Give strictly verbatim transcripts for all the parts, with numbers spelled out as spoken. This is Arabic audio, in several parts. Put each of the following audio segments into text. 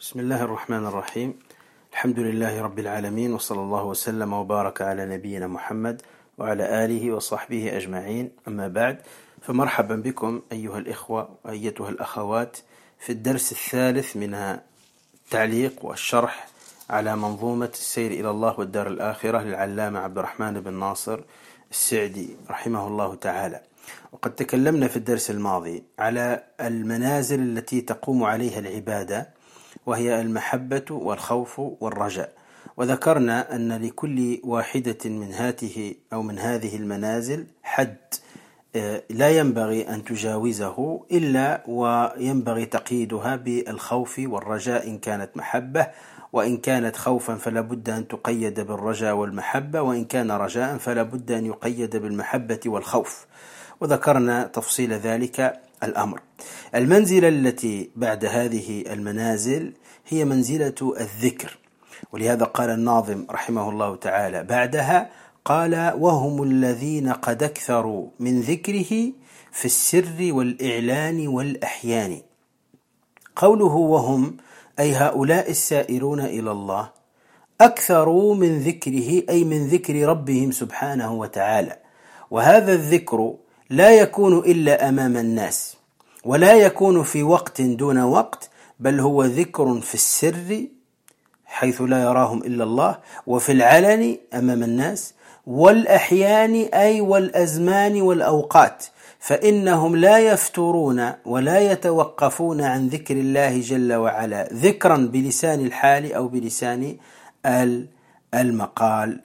بسم الله الرحمن الرحيم. الحمد لله رب العالمين، وصلى الله وسلم وبارك على نبينا محمد وعلى آله وصحبه أجمعين. أما بعد، فمرحبا بكم أيها الإخوة وأيتها الأخوات في الدرس الثالث من التعليق والشرح على منظومة السير إلى الله والدار الآخرة للعلامة عبد الرحمن بن ناصر السعدي رحمه الله تعالى. وقد تكلمنا في الدرس الماضي على المنازل التي تقوم عليها العبادة، وهي المحبة والخوف والرجاء، وذكرنا أن لكل واحدة من هاته أو من هذه المنازل حد لا ينبغي أن تجاوزه إلا وينبغي تقييدها بالخوف والرجاء إن كانت محبة، وإن كانت خوفا فلا بد أن تقيد بالرجاء والمحبة، وإن كان رجاء فلا بد أن يقيد بالمحبة والخوف، وذكرنا تفصيل ذلك الأمر. المنزلة التي بعد هذه المنازل هي منزلة الذكر، ولهذا قال الناظم رحمه الله تعالى بعدها، قال: وهم الذين قد أكثروا من ذكره في السر والإعلان والأحيان. قوله وهم أي هؤلاء السائرون إلى الله أكثروا من ذكره، أي من ذكر ربهم سبحانه وتعالى. وهذا الذكر لا يكون إلا أمام الناس، ولا يكون في وقت دون وقت، بل هو ذكر في السر حيث لا يراهم إلا الله، وفي العلن أمام الناس، والأحيان أي والأزمان والأوقات، فإنهم لا يفترون ولا يتوقفون عن ذكر الله جل وعلا، ذكرا بلسان الحال أو بلسان المقال.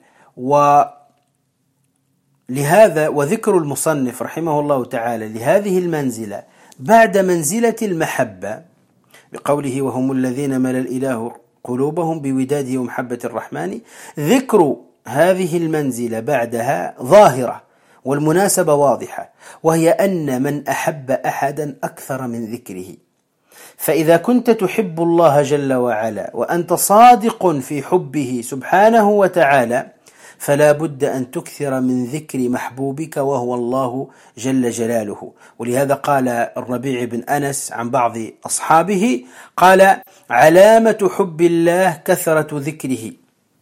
ولهذا وذكر المصنف رحمه الله تعالى لهذه المنزلة بعد منزلة المحبة بقوله: وهم الذين ملأ الإله قلوبهم بوداده ومحبة الرحمن، ذكر هذه المنزلة بعدها ظاهرة، والمناسبة واضحة، وهي أن من أحب أحدا أكثر من ذكره. فإذا كنت تحب الله جل وعلا وأنت صادق في حبه سبحانه وتعالى، فلا بد أن تكثر من ذكر محبوبك وهو الله جل جلاله. ولهذا قال الربيع بن أنس عن بعض أصحابه، قال: علامة حب الله كثرة ذكره،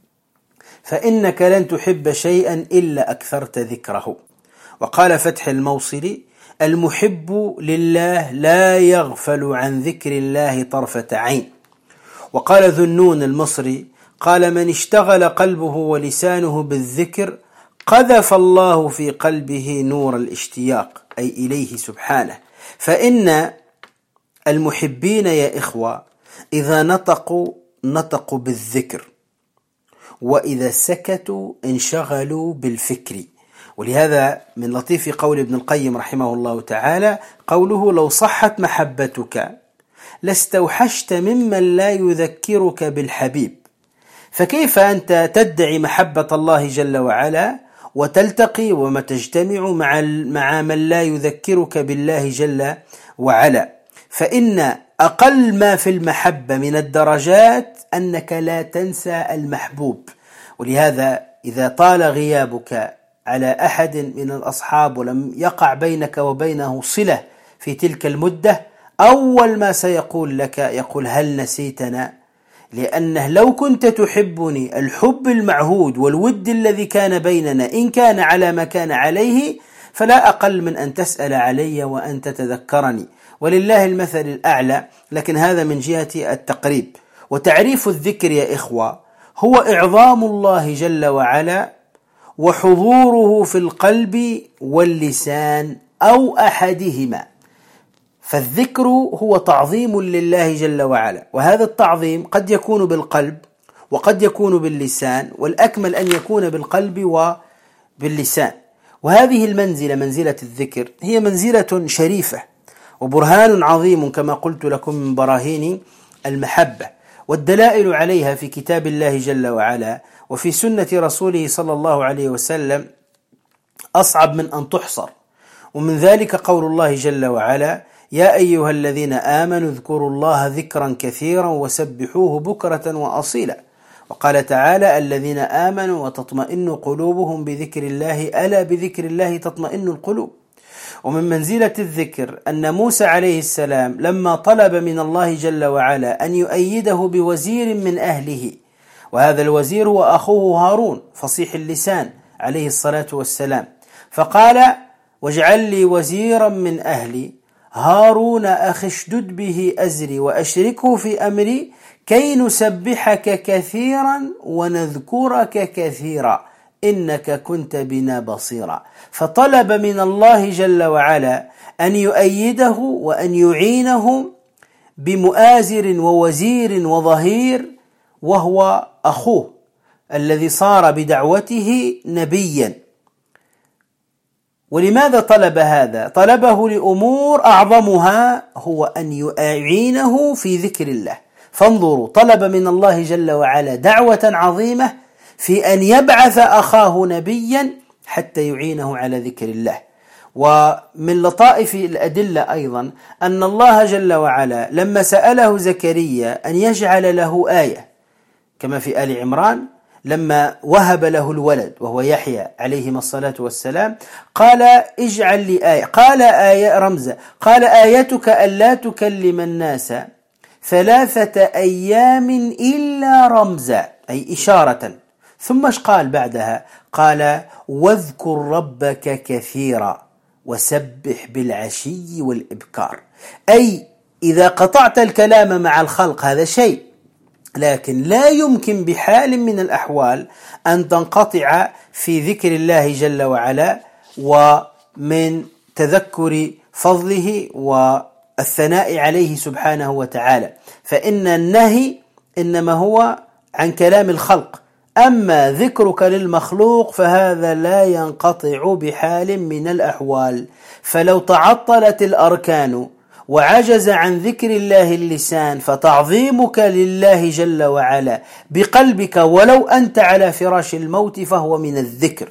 فإنك لن تحب شيئا إلا أكثرت ذكره. وقال فتح الموصلي: المحب لله لا يغفل عن ذكر الله طرفة عين. وقال ذنون المصري: قال: من اشتغل قلبه ولسانه بالذكر قذف الله في قلبه نور الاشتياق، أي إليه سبحانه. فإن المحبين يا إخوة إذا نطقوا نطقوا بالذكر، وإذا سكتوا انشغلوا بالفكر. ولهذا من لطيف قول ابن القيم رحمه الله تعالى قوله: لو صحت محبتك لاستوحشت ممن لا يذكرك بالحبيب. فكيف أنت تدعي محبة الله جل وعلا وتلتقي وما تجتمع مع مع من لا يذكرك بالله جل وعلا؟ فإن أقل ما في المحبة من الدرجات أنك لا تنسى المحبوب. ولهذا إذا طال غيابك على أحد من الأصحاب ولم يقع بينك وبينه صلة في تلك المدة، أول ما سيقول لك يقول: هل نسيتنا؟ لأنه لو كنت تحبني الحب المعهود والود الذي كان بيننا إن كان على ما كان عليه، فلا أقل من أن تسأل علي وأن تتذكرني. ولله المثل الأعلى، لكن هذا من جهة التقريب. وتعريف الذكر يا إخوة هو إعظام الله جل وعلا وحضوره في القلب واللسان أو أحدهما. فالذكر هو تعظيم لله جل وعلا، وهذا التعظيم قد يكون بالقلب وقد يكون باللسان، والأكمل أن يكون بالقلب وباللسان. وهذه المنزلة منزلة الذكر هي منزلة شريفة وبرهان عظيم كما قلت لكم من براهين المحبة، والدلائل عليها في كتاب الله جل وعلا وفي سنة رسوله صلى الله عليه وسلم أصعب من أن تحصر. ومن ذلك قول الله جل وعلا: يا أيها الذين آمنوا اذكروا الله ذكرا كثيرا وسبحوه بكرة وأصيلا. وقال تعالى: الذين آمنوا وتطمئن قلوبهم بذكر الله، ألا بذكر الله تطمئن القلوب. ومن منزلة الذكر أن موسى عليه السلام لما طلب من الله جل وعلا أن يؤيده بوزير من أهله، وهذا الوزير هو أخوه هارون فصيح اللسان عليه الصلاة والسلام، فقال: واجعل لي وزيرا من أهلي هارون أخي اشدد به أزري وأشركه في أمري كي نسبحك كثيرا ونذكرك كثيرا إنك كنت بنا بصيرا. فطلب من الله جل وعلا أن يؤيده وأن يعينه بمؤازر ووزير وظهير، وهو أخوه الذي صار بدعوته نبيا. ولماذا طلب هذا؟ طلبه لأمور أعظمها هو أن يعينه في ذكر الله. فانظروا، طلب من الله جل وعلا دعوة عظيمة في أن يبعث أخاه نبيا حتى يعينه على ذكر الله. ومن لطائف الأدلة أيضا أن الله جل وعلا لما سأله زكريا أن يجعل له آية، كما في آل عمران لما وهب له الولد وهو يحيى عليهما الصلاة والسلام، قال: اجعل لي آية، قال آية رمزة، قال: آيتك ألا تكلم الناس ثلاثة أيام إلا رمزا، أي إشارة. ثم ايش قال بعدها؟ قال: واذكر ربك كثيرا وسبح بالعشي والإبكار. أي إذا قطعت الكلام مع الخلق هذا شيء، لكن لا يمكن بحال من الأحوال أن تنقطع في ذكر الله جل وعلا ومن تذكر فضله والثناء عليه سبحانه وتعالى، فإن النهي إنما هو عن كلام الخلق، أما ذكرك للمخلوق فهذا لا ينقطع بحال من الأحوال. فلو تعطلت الأركان وعجز عن ذكر الله اللسان، فتعظيمك لله جل وعلا بقلبك ولو أنت على فراش الموت فهو من الذكر.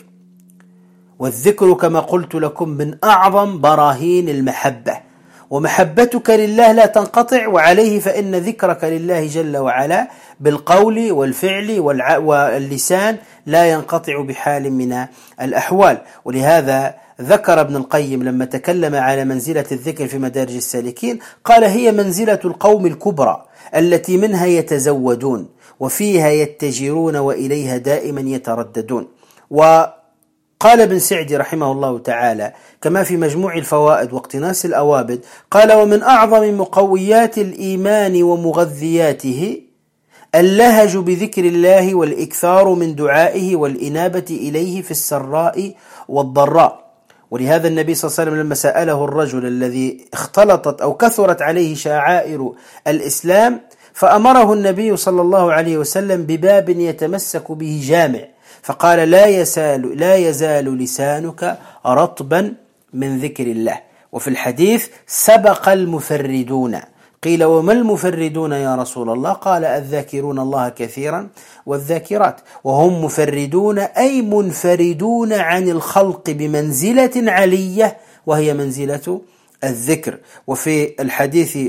والذكر كما قلت لكم من أعظم براهين المحبة، ومحبتك لله لا تنقطع، وعليه فإن ذكرك لله جل وعلا بالقول والفعل واللسان لا ينقطع بحال من الأحوال. ولهذا ذكر ابن القيم لما تكلم على منزلة الذكر في مدارج السالكين قال: هي منزلة القوم الكبرى التي منها يتزودون وفيها يتجرون وإليها دائما يترددون. وقال ابن سعدي رحمه الله تعالى كما في مجموع الفوائد واقتناس الأوابد، قال: ومن أعظم مقويات الإيمان ومغذياته اللهج بذكر الله والإكثار من دعائه والإنابة إليه في السراء والضراء. ولهذا النبي صلى الله عليه وسلم لما سأله الرجل الذي اختلطت أو كثرت عليه شعائر الإسلام، فأمره النبي صلى الله عليه وسلم بباب يتمسك به جامع، فقال: لا يزال, لا يزال لسانك رطبا من ذكر الله. وفي الحديث: سبق المفردون. قيل: وما المفردون يا رسول الله؟ قال: الذاكرون الله كثيرا والذاكرات. وهم مفردون أي منفردون عن الخلق بمنزلة علية وهي منزلة الذكر. وفي الحديث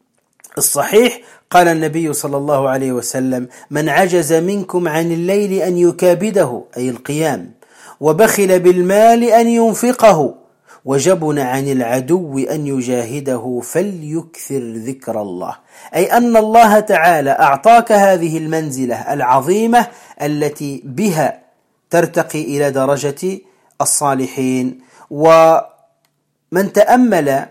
الصحيح قال النبي صلى الله عليه وسلم: من عجز منكم عن الليل أن يكابده أي القيام، وبخل بالمال أن ينفقه، وجبن عن العدو أن يجاهده فليكثر ذكر الله. أي أن الله تعالى أعطاك هذه المنزلة العظيمة التي بها ترتقي إلى درجة الصالحين. ومن تأمل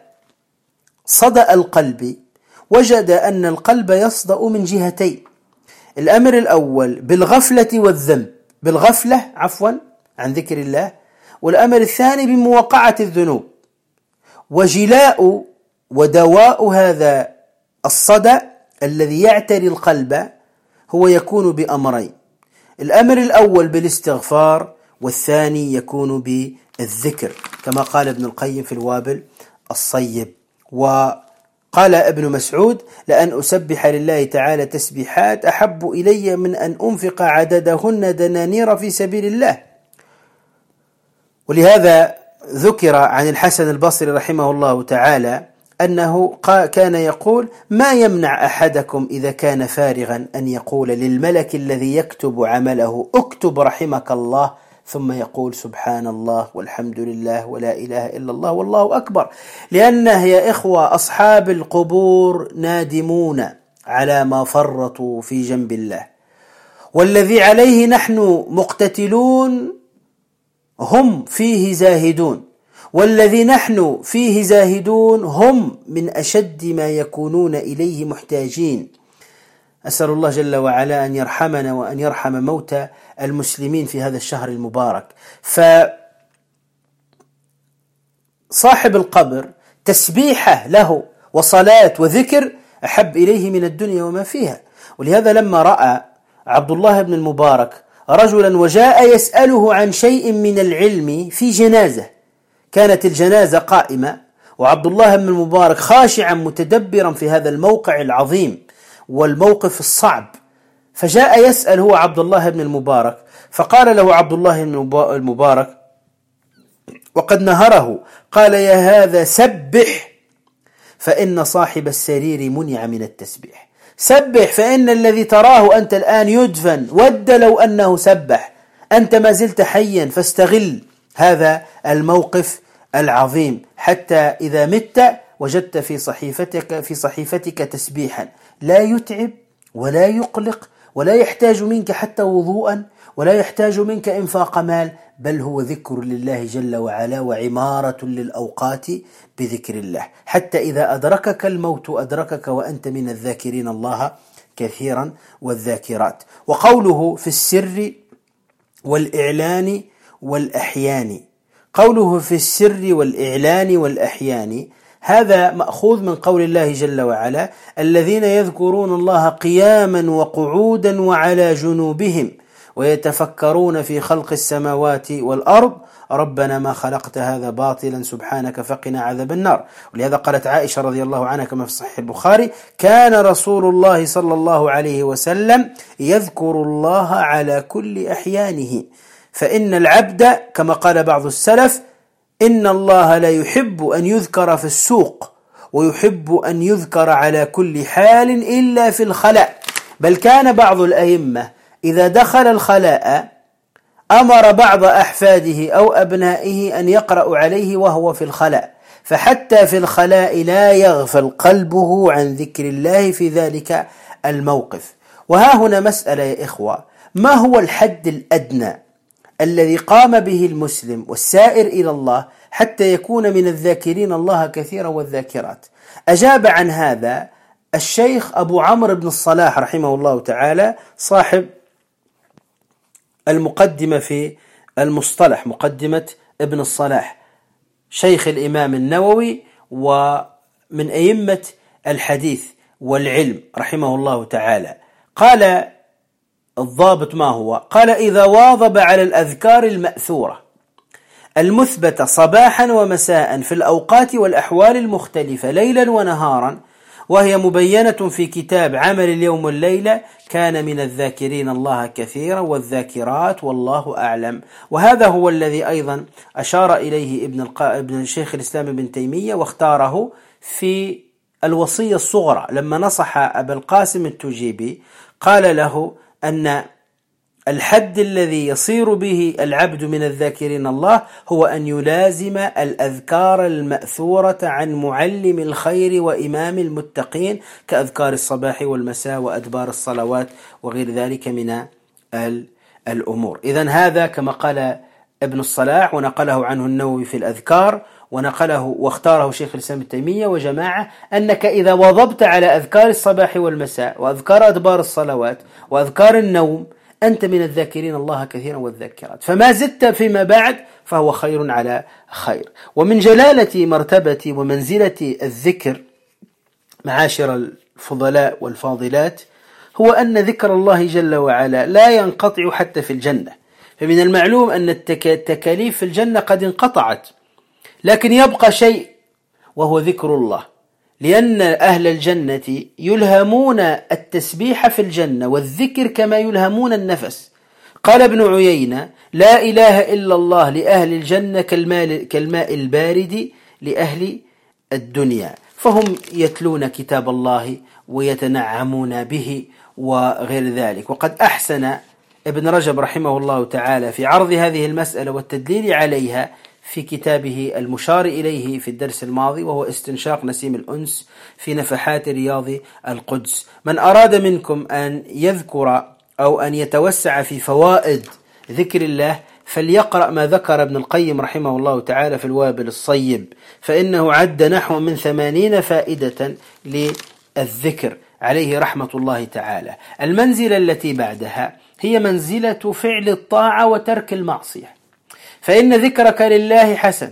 صدأ القلب وجد أن القلب يصدأ من جهتين: الأمر الأول بالغفلة والذنب، بالغفلة عفوا عن ذكر الله، والأمر الثاني بموقعة الذنوب. وجلاء ودواء هذا الصدأ الذي يعتري القلب هو يكون بأمرين: الأمر الأول بالاستغفار، والثاني يكون بالذكر، كما قال ابن القيم في الوابل الصيب. وقال ابن مسعود: لأن أسبح لله تعالى تسبيحات أحب إلي من أن أنفق عددهن دنانير في سبيل الله. ولهذا ذكر عن الحسن البصري رحمه الله تعالى أنه كان يقول: ما يمنع أحدكم إذا كان فارغا أن يقول للملك الذي يكتب عمله: اكتب رحمك الله ثم يقول سبحان الله والحمد لله ولا إله إلا الله والله أكبر، لأنه يا إخوة أصحاب القبور نادمون على ما فرطوا في جنب الله، والذي عليه نحن مقتتلون هم فيه زاهدون، والذي نحن فيه زاهدون هم من أشد ما يكونون إليه محتاجين. أسأل الله جل وعلا أن يرحمنا وأن يرحم موتى المسلمين في هذا الشهر المبارك. فصاحب القبر تسبيحه له وصلاة وذكر أحب إليه من الدنيا وما فيها. ولهذا لما رأى عبد الله بن المبارك رجلا وجاء يسأله عن شيء من العلم في جنازة، كانت الجنازة قائمة وعبد الله بن المبارك خاشعا متدبرا في هذا الموقع العظيم والموقف الصعب، فجاء يسأل هو عبد الله بن المبارك، فقال له عبد الله بن المبارك وقد نهره، قال: يا هذا سبح فإن صاحب السرير منع من التسبيح. سبح فإن الذي تراه أنت الآن يدفن، ود لو أنه سبح، أنت ما زلت حيا، فاستغل هذا الموقف العظيم حتى إذا مت وجدت في صحيفتك في صحيفتك تسبيحا لا يتعب ولا يقلق ولا يحتاج منك حتى وضوءا ولا يحتاج منك إنفاق مال، بل هو ذكر لله جل وعلا وعمارة للأوقات بذكر الله، حتى إذا أدركك الموت أدركك وأنت من الذاكرين الله كثيرا والذاكرات. وقوله في السر والإعلان والأحيان، قوله في السر والإعلان والأحيان هذا مأخوذ من قول الله جل وعلا: الذين يذكرون الله قياما وقعودا وعلى جنوبهم ويتفكرون في خلق السماوات والأرض ربنا ما خلقت هذا باطلا سبحانك فقنا عذاب النار. ولهذا قالت عائشة رضي الله عنها كما في صحيح البخاري: كان رسول الله صلى الله عليه وسلم يذكر الله على كل أحيانه، فإن العبد كما قال بعض السلف: إن الله لا يحب أن يذكر في السوق ويحب أن يذكر على كل حال إلا في الخلاء. بل كان بعض الأئمة إذا دخل الخلاء أمر بعض أحفاده أو أبنائه أن يقرأوا عليه وهو في الخلاء، فحتى في الخلاء لا يغفل قلبه عن ذكر الله في ذلك الموقف. وها هنا مسألة يا إخوة: ما هو الحد الأدنى الذي قام به المسلم والسائر إلى الله حتى يكون من الذاكرين الله كثيرا والذاكرات؟ أجاب عن هذا الشيخ أبو عمرو بن الصلاح رحمه الله تعالى، صاحب المقدمة في المصطلح، مقدمة ابن الصلاح، شيخ الإمام النووي ومن أئمة الحديث والعلم رحمه الله تعالى. قال الضابط ما هو؟ قال: إذا واظب على الأذكار المأثورة المثبتة صباحا ومساء في الأوقات والأحوال المختلفة ليلا ونهارا، وهي مبينة في كتاب عمل اليوم والليلة، كان من الذاكرين الله كثيرا والذاكرات والله أعلم. وهذا هو الذي أيضا أشار إليه ابن, القا... ابن الشيخ الإسلام ابن تيمية واختاره في الوصية الصغرى لما نصح أبا القاسم التجيبي، قال له أن الحد الذي يصير به العبد من الذاكرين الله هو أن يلازم الأذكار المأثورة عن معلم الخير وإمام المتقين كأذكار الصباح والمساء وأدبار الصلوات وغير ذلك من الأمور. إذن هذا كما قال ابن الصلاح ونقله عنه النووي في الأذكار، ونقله واختاره شيخ الإسلام ابن تيمية وجماعة، أنك إذا واظبت على أذكار الصباح والمساء وأذكار أدبار الصلوات وأذكار النوم أنت من الذاكرين الله كثيرا والذاكرات، فما زدت فيما بعد فهو خير على خير. ومن جلالة مرتبة ومنزلة الذكر معاشر الفضلاء والفاضلات هو أن ذكر الله جل وعلا لا ينقطع حتى في الجنة. فمن المعلوم أن التكاليف في الجنة قد انقطعت، لكن يبقى شيء وهو ذكر الله، لأن أهل الجنة يلهمون التسبيح في الجنة والذكر كما يلهمون النفس. قال ابن عيينة: لا إله إلا الله لأهل الجنة كالماء, كالماء البارد لأهل الدنيا، فهم يتلون كتاب الله ويتنعمون به وغير ذلك. وقد أحسن ابن رجب رحمه الله تعالى في عرض هذه المسألة والتدليل عليها في كتابه المشار إليه في الدرس الماضي، وهو استنشاق نسيم الأنس في نفحات رياض القدس. من أراد منكم أن يذكر أو أن يتوسع في فوائد ذكر الله فليقرأ ما ذكر ابن القيم رحمه الله تعالى في الوابل الصيب، فإنه عد نحو من ثمانين فائدة للذكر عليه رحمة الله تعالى. المنزلة التي بعدها هي منزلة فعل الطاعة وترك المعصية، فإن ذكرك لله حسن،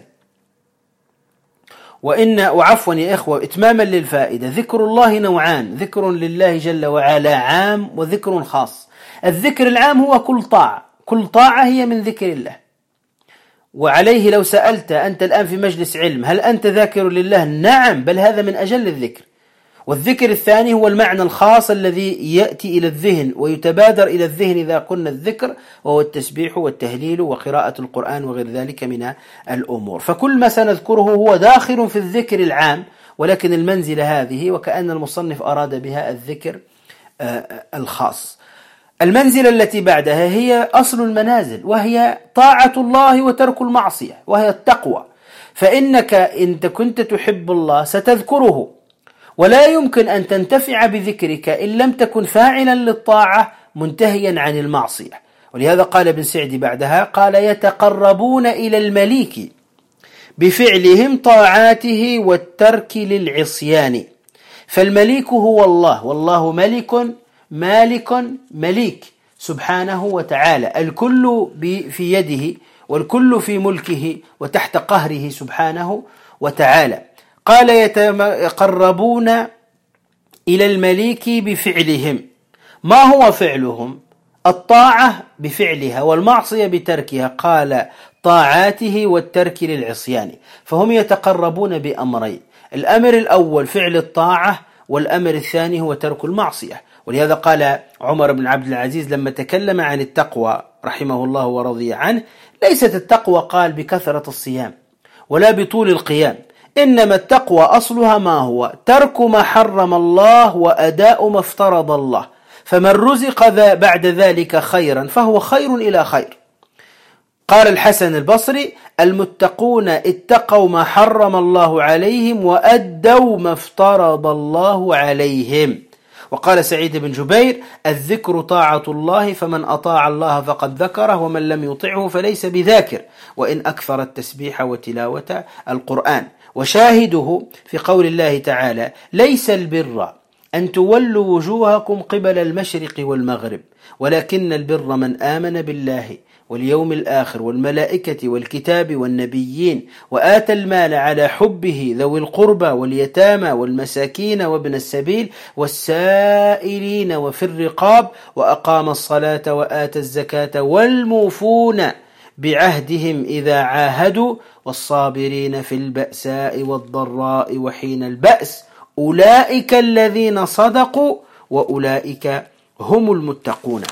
وإن وعفوا يا إخوة إتماما للفائدة، ذكر الله نوعان: ذكر لله جل وعلا عام وذكر خاص. الذكر العام هو كل طاعة، كل طاعة هي من ذكر الله، وعليه لو سألت أنت الآن في مجلس علم هل أنت ذاكر لله؟ نعم، بل هذا من أجل الذكر. والذكر الثاني هو المعنى الخاص الذي يأتي إلى الذهن ويتبادر إلى الذهن إذا قلنا الذكر، وهو التسبيح والتهليل وقراءة القرآن وغير ذلك من الأمور. فكل ما سنذكره هو داخل في الذكر العام، ولكن المنزلة هذه وكأن المصنف أراد بها الذكر الخاص. المنزلة التي بعدها هي أصل المنازل، وهي طاعة الله وترك المعصية، وهي التقوى. فإنك إن كنت تحب الله ستذكره، ولا يمكن أن تنتفع بذكرك إن لم تكن فاعلا للطاعة منتهيا عن المعصية. ولهذا قال ابن سعدي بعدها، قال: يتقربون إلى المليك بفعلهم طاعاته والترك للعصيان. فالمليك هو الله، والله ملك مالك مليك سبحانه وتعالى، الكل في يده والكل في ملكه وتحت قهره سبحانه وتعالى. قال: يتقربون إلى المليك بفعلهم. ما هو فعلهم؟ الطاعة بفعلها والمعصية بتركها. قال: طاعاته والترك للعصيان. فهم يتقربون بأمرين: الأمر الأول فعل الطاعة، والأمر الثاني هو ترك المعصية. ولهذا قال عمر بن عبد العزيز لما تكلم عن التقوى رحمه الله ورضي عنه: ليست التقوى قال بكثرة الصيام ولا بطول القيام، إنما التقوى أصلها ما هو؟ ترك ما حرم الله وأداء ما افترض الله، فمن رزق ذا بعد ذلك خيرا فهو خير إلى خير. قال الحسن البصري: المتقون اتقوا ما حرم الله عليهم وأدوا ما افترض الله عليهم. وقال سعيد بن جبير: الذكر طاعة الله، فمن أطاع الله فقد ذكره، ومن لم يطعه فليس بذاكر، وإن أكثر التسبيح وتلاوة القرآن. وشاهده في قول الله تعالى: ليس البر أن تولوا وجوهكم قبل المشرق والمغرب، ولكن البر من آمن بالله واليوم الآخر والملائكة والكتاب والنبيين وآتى المال على حبه ذوي القربى واليتامى والمساكين وابن السبيل والسائلين وفي الرقاب وأقام الصلاة وآتى الزكاة والموفون بعهدهم إذا عاهدوا والصابرين في البأساء والضراء وحين البأس، أولئك الذين صدقوا وأولئك هم المتقون.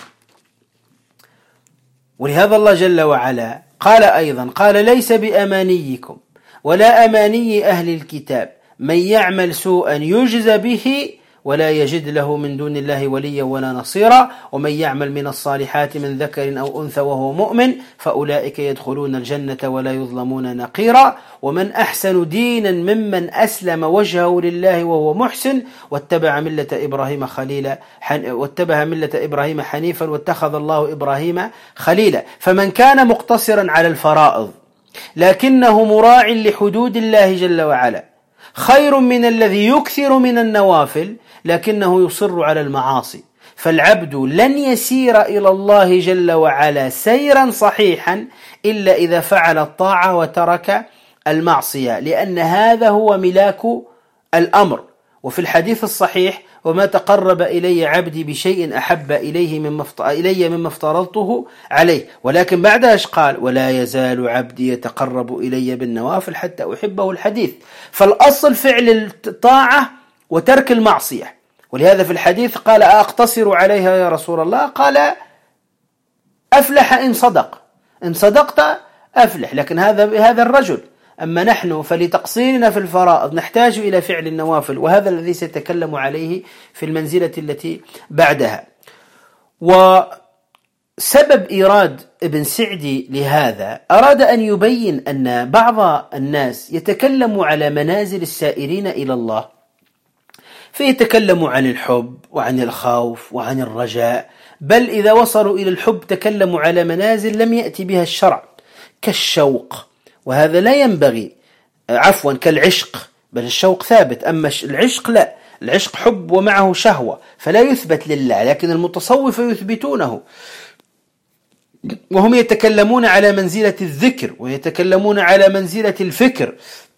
ولهذا الله جل وعلا قال أيضا، قال: ليس بأمانيكم ولا أماني أهل الكتاب، من يعمل سوءا يجز به ولا يجد له من دون الله وليا ولا نصيرا، ومن يعمل من الصالحات من ذكر أو أنثى وهو مؤمن فأولئك يدخلون الجنة ولا يظلمون نقيرا، ومن أحسن دينا ممن أسلم وجهه لله وهو محسن واتبع ملة إبراهيم خليلا واتبع ملة إبراهيم حنيفا واتخذ الله إبراهيم خليلا. فمن كان مقتصرا على الفرائض لكنه مراع لحدود الله جل وعلا خير من الذي يكثر من النوافل لكنه يصر على المعاصي. فالعبد لن يسير إلى الله جل وعلا سيرا صحيحا إلا إذا فعل الطاعة وترك المعصية، لأن هذا هو ملاك الأمر. وفي الحديث الصحيح: وما تقرب إلي عبدي بشيء أحب إليه مما إلي مما افترضته عليه. ولكن بعدها قال: ولا يزال عبدي يتقرب إلي بالنوافل حتى أحبه. الحديث. فالأصل فعل الطاعة وترك المعصية. ولهذا في الحديث قال: أقتصر عليها يا رسول الله؟ قال: أفلح إن صدق، إن صدقت أفلح. لكن هذا هذا الرجل. أما نحن فلتقصيرنا في الفرائض نحتاج إلى فعل النوافل، وهذا الذي سيتكلم عليه في المنزلة التي بعدها. سبب إيراد ابن سعدي لهذا أراد أن يبين أن بعض الناس يتكلم على منازل السائرين إلى الله، فيتكلم عن الحب وعن الخوف وعن الرجاء، بل إذا وصلوا إلى الحب تكلموا على منازل لم يأتي بها الشرع كالشوق، وهذا لا ينبغي، عفوا كالعشق، بل الشوق ثابت، أما العشق لا، العشق حب ومعه شهوة فلا يثبت لله، لكن المتصوفة يثبتونه، وهم يتكلمون على منزلة الذكر ويتكلمون على منزلة الفكر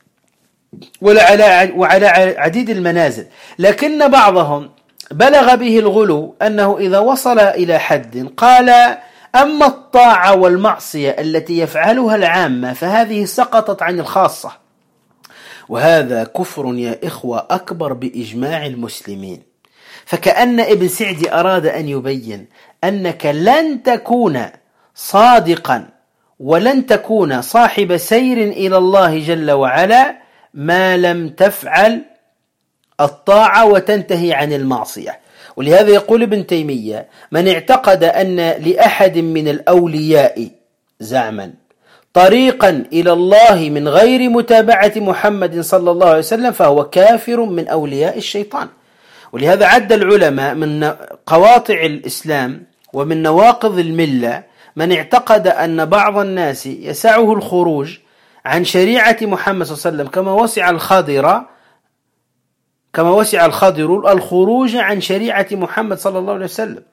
وعلى عديد المنازل، لكن بعضهم بلغ به الغلو أنه إذا وصل إلى حد قال أما الطاعة والمعصية التي يفعلها العامة فهذه سقطت عن الخاصة، وهذا كفر يا إخوة أكبر بإجماع المسلمين. فكأن ابن سعدي أراد أن يبين أنك لن تكون صادقا ولن تكون صاحب سير إلى الله جل وعلا ما لم تفعل الطاعة وتنتهي عن المعصية. ولهذا يقول ابن تيمية: من اعتقد أن لأحد من الأولياء زعما طريقا إلى الله من غير متابعة محمد صلى الله عليه وسلم فهو كافر من أولياء الشيطان. ولهذا عد العلماء من قواطع الإسلام ومن نواقض الملة من اعتقد أن بعض الناس يسعه الخروج عن شريعة محمد صلى الله عليه وسلم كما وسع الخضر كما وسع الخضر الخروج عن شريعة محمد صلى الله عليه وسلم.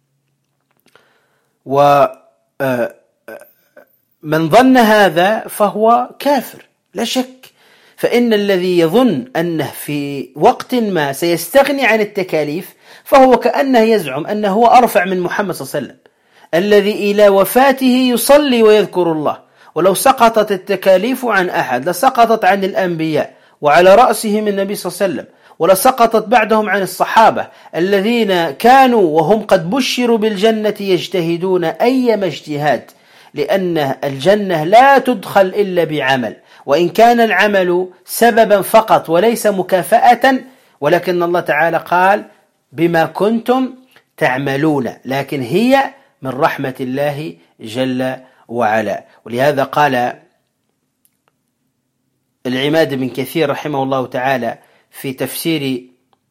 ومن ظن هذا فهو كافر لا شك، فإن الذي يظن أنه في وقت ما سيستغني عن التكاليف فهو كأنه يزعم أنه هو أرفع من محمد صلى الله عليه وسلم الذي إلى وفاته يصلي ويذكر الله، ولو سقطت التكاليف عن أحد لسقطت عن الأنبياء وعلى رأسهم النبي صلى الله عليه وسلم، ولسقطت بعدهم عن الصحابة الذين كانوا وهم قد بشروا بالجنة يجتهدون أيما اجتهاد، لأن الجنة لا تدخل إلا بعمل، وإن كان العمل سببا فقط وليس مكافأة، ولكن الله تعالى قال بما كنتم تعملون، لكن هي من رحمة الله جل وعلا. ولهذا قال العماد بن كثير رحمه الله تعالى في تفسير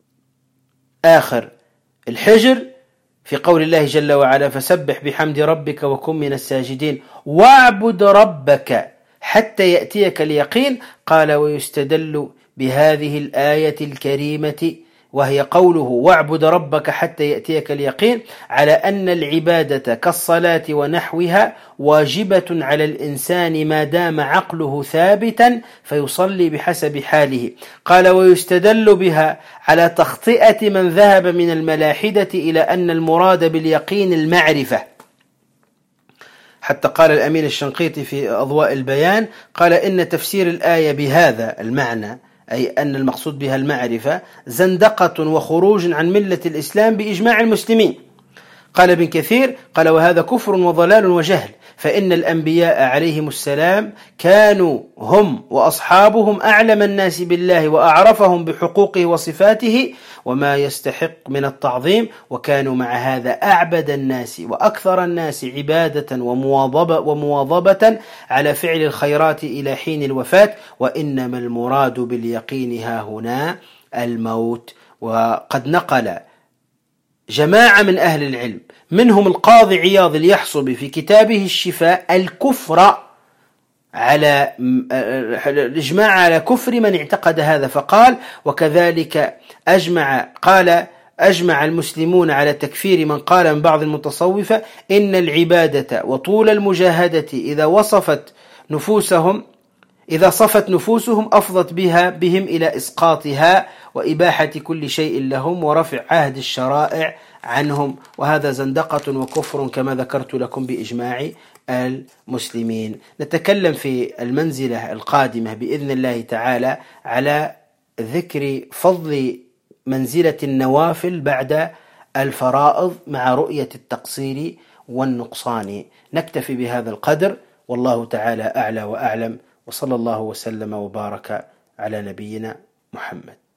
آخر الحجر في قول الله جل وعلا: فسبح بحمد ربك وكن من الساجدين واعبد ربك حتى يأتيك اليقين. قال: ويستدل بهذه الآية الكريمة وهي قوله واعبد ربك حتى يأتيك اليقين على أن العبادة كالصلاة ونحوها واجبة على الإنسان ما دام عقله ثابتا فيصلي بحسب حاله. قال: ويستدل بها على تخطئة من ذهب من الملاحدة إلى أن المراد باليقين المعرفة، حتى قال الأمين الشنقيطي في أضواء البيان قال: إن تفسير الآية بهذا المعنى، أي أن المقصود بها المعرفة، زندقة وخروج عن ملة الإسلام بإجماع المسلمين. قال ابن كثير: قال: وهذا كفر وضلال وجهل، فإن الأنبياء عليهم السلام كانوا هم وأصحابهم أعلم الناس بالله وأعرفهم بحقوقه وصفاته وما يستحق من التعظيم، وكانوا مع هذا أعبد الناس وأكثر الناس عبادة ومواظبة, ومواظبة على فعل الخيرات إلى حين الوفاة، وإنما المراد باليقين ها هنا الموت. وقد نقل جماعة من أهل العلم منهم القاضي عياض اليحصبي في كتابه الشفاء الكفر على الإجماع على كفر من اعتقد هذا، فقال: وكذلك أجمع قال أجمع المسلمون على تكفير من قال من بعض المتصوفة إن العبادة وطول المجاهدة إذا وصفت نفوسهم إذا صفت نفوسهم أفضت بها بهم إلى إسقاطها وإباحة كل شيء لهم ورفع عهد الشرائع عنهم، وهذا زندقة وكفر كما ذكرت لكم بإجماع المسلمين. نتكلم في المنزلة القادمة بإذن الله تعالى على ذكر فضل منزلة النوافل بعد الفرائض مع رؤية التقصير والنقصان. نكتفي بهذا القدر، والله تعالى أعلى وأعلم، وصلى الله وسلم وبارك على نبينا محمد.